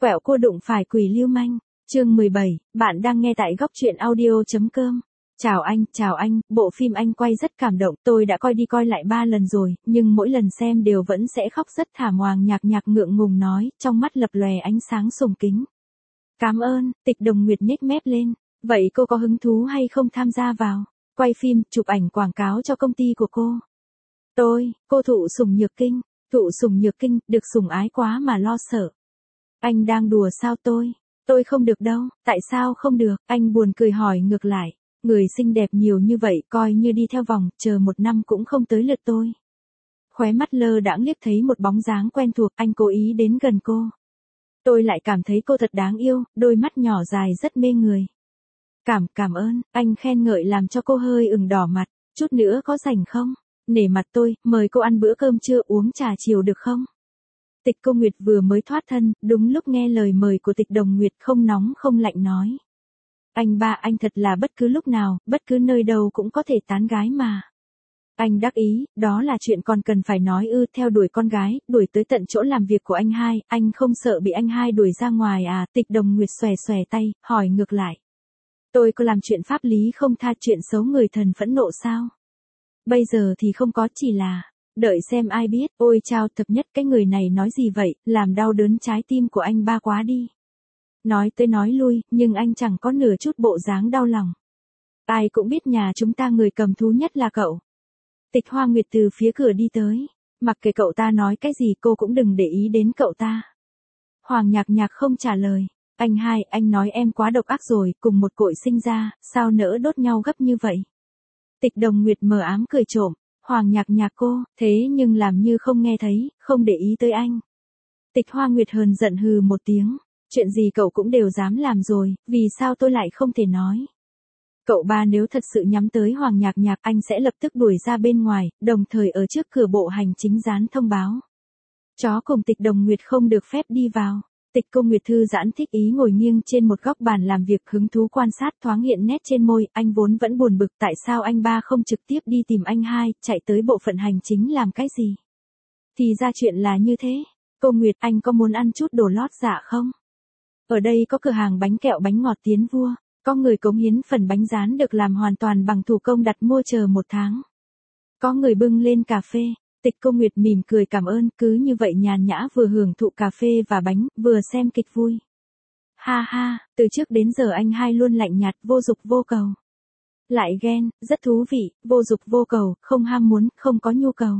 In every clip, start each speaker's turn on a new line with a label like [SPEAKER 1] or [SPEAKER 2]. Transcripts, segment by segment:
[SPEAKER 1] Quẹo cô đụng phải quỷ lưu manh. Chương 17, bạn đang nghe tại góc truyện audio.com. Chào anh, bộ phim anh quay rất cảm động, tôi đã coi đi coi lại 3 lần rồi, nhưng mỗi lần xem đều vẫn sẽ khóc rất thảm. Hoàng Nhạc Nhạc ngượng ngùng nói, trong mắt lập lòe ánh sáng sùng kính. Cảm ơn, Tịch Đồng Nguyệt nhếch mép lên. Vậy cô có hứng thú hay không tham gia vào quay phim, chụp ảnh quảng cáo cho công ty của cô? Cô thụ sủng nhược kinh. Thụ sủng nhược kinh, được sủng ái quá mà lo sợ. Anh đang đùa sao? Tôi không được đâu. Tại sao không được? Anh buồn cười hỏi ngược lại. Người xinh đẹp nhiều như vậy, coi như đi theo vòng, chờ 1 năm cũng không tới lượt tôi. Khóe mắt lơ đãng liếc thấy một bóng dáng quen thuộc, anh cố ý đến gần cô. Tôi lại cảm thấy cô thật đáng yêu, đôi mắt nhỏ dài rất mê người. Cảm ơn, anh khen ngợi làm cho cô hơi ửng đỏ mặt. Chút nữa có rảnh không? Nể mặt tôi, mời cô ăn bữa cơm trưa, uống trà chiều được không? Tịch Cô Nguyệt vừa mới thoát thân, đúng lúc nghe lời mời của Tịch Đồng Nguyệt, không nóng không lạnh nói. Anh thật là bất cứ lúc nào, bất cứ nơi đâu cũng có thể tán gái mà. Anh đắc ý, đó là chuyện còn cần phải nói ư? Theo đuổi con gái, đuổi tới tận chỗ làm việc của anh hai, anh không sợ bị anh hai đuổi ra ngoài à? Tịch Đồng Nguyệt xòe xòe tay, hỏi ngược lại. Tôi có làm chuyện pháp lý không tha, chuyện xấu người thần phẫn nộ sao? Bây giờ thì không có, chỉ là đợi xem ai biết. Ôi chao, thập nhất, cái người này nói gì vậy, làm đau đớn trái tim của anh ba quá đi. Nói tới nói lui, nhưng anh chẳng có nửa chút bộ dáng đau lòng. Ai cũng biết nhà chúng ta người cầm thú nhất là cậu. Tịch Hoa Nguyệt từ phía cửa đi tới. Mặc kệ cậu ta nói cái gì, cô cũng đừng để ý đến cậu ta. Hoàng Nhạc Nhạc không trả lời. Anh hai, anh nói em quá độc ác rồi, cùng một cội sinh ra, sao nỡ đốt nhau gấp như vậy? Tịch Đồng Nguyệt mờ ám cười trộm. Hoàng Nhạc Nhạc cô, thế nhưng làm như không nghe thấy, không để ý tới anh. Tịch Hoa Nguyệt hờn giận hừ một tiếng. Chuyện gì cậu cũng đều dám làm rồi, vì sao tôi lại không thể nói? Cậu ba nếu thật sự nhắm tới Hoàng Nhạc Nhạc, anh sẽ lập tức đuổi ra bên ngoài, đồng thời ở trước cửa bộ hành chính dán thông báo. Chó cùng Tịch Đồng Nguyệt không được phép đi vào. Tịch Cô Nguyệt thư giãn thích ý ngồi nghiêng trên một góc bàn làm việc, hứng thú quan sát thoáng hiện nét trên môi. Anh vốn vẫn buồn bực tại sao anh ba không trực tiếp đi tìm anh hai, chạy tới bộ phận hành chính làm cái gì. Thì ra chuyện là như thế. Cô Nguyệt, anh có muốn ăn chút đồ lót dạ không? Ở đây có cửa hàng bánh kẹo bánh ngọt Tiến Vua, có người cống hiến phần bánh rán được làm hoàn toàn bằng thủ công đặt mua chờ 1 tháng. Có người bưng lên cà phê. Tịch Cô Nguyệt mỉm cười cảm ơn, cứ như vậy nhàn nhã vừa hưởng thụ cà phê và bánh, vừa xem kịch vui. Ha ha, từ trước đến giờ anh hai luôn lạnh nhạt, vô dục vô cầu. Lại ghen, rất thú vị, vô dục vô cầu, không ham muốn, không có nhu cầu.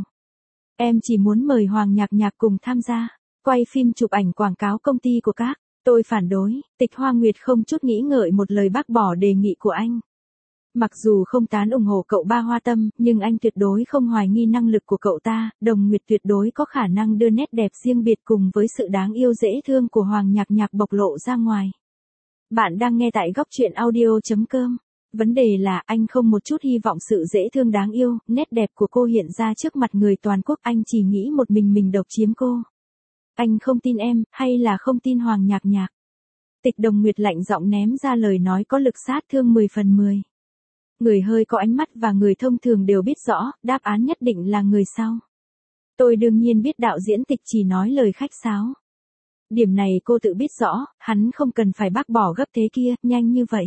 [SPEAKER 1] Em chỉ muốn mời Hoàng Nhạc Nhạc cùng tham gia, quay phim chụp ảnh quảng cáo công ty của các. Tôi phản đối. Tịch Hoa Nguyệt không chút nghĩ ngợi một lời bác bỏ đề nghị của anh. Mặc dù không tán ủng hộ cậu ba Hoa Tâm, nhưng anh tuyệt đối không hoài nghi năng lực của cậu ta. Đồng Nguyệt tuyệt đối có khả năng đưa nét đẹp riêng biệt cùng với sự đáng yêu dễ thương của Hoàng Nhạc Nhạc bộc lộ ra ngoài. Bạn đang nghe tại góc truyện audio.com. Vấn đề là anh không một chút hy vọng sự dễ thương đáng yêu, nét đẹp của cô hiện ra trước mặt người toàn quốc. Anh chỉ nghĩ một mình độc chiếm cô. Anh không tin em, hay là không tin Hoàng Nhạc Nhạc? Tịch Đồng Nguyệt lạnh giọng ném ra lời nói có lực sát thương 10 phần 10. Người hơi có ánh mắt và người thông thường đều biết rõ, đáp án nhất định là người sau. Tôi đương nhiên biết đạo diễn Tịch chỉ nói lời khách sáo. Điểm này cô tự biết rõ, hắn không cần phải bác bỏ gấp thế kia, nhanh như vậy.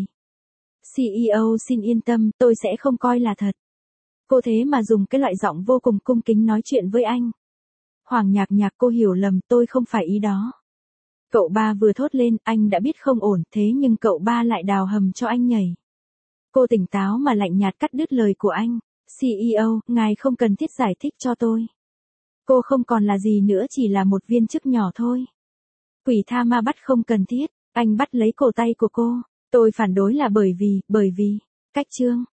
[SPEAKER 1] CEO xin yên tâm, tôi sẽ không coi là thật. Cô thế mà dùng cái loại giọng vô cùng cung kính nói chuyện với anh. Hoàng Nhạc Nhạc, cô hiểu lầm, tôi không phải ý đó. Cậu ba vừa thốt lên, anh đã biết không ổn, thế nhưng cậu ba lại đào hầm cho anh nhảy. Cô tỉnh táo mà lạnh nhạt cắt đứt lời của anh. CEO, ngài không cần thiết giải thích cho tôi. Cô không còn là gì nữa, chỉ là một viên chức nhỏ thôi. Quỷ tha ma bắt không cần thiết. Anh bắt lấy cổ tay của cô. Tôi phản đối là bởi vì, cách chương.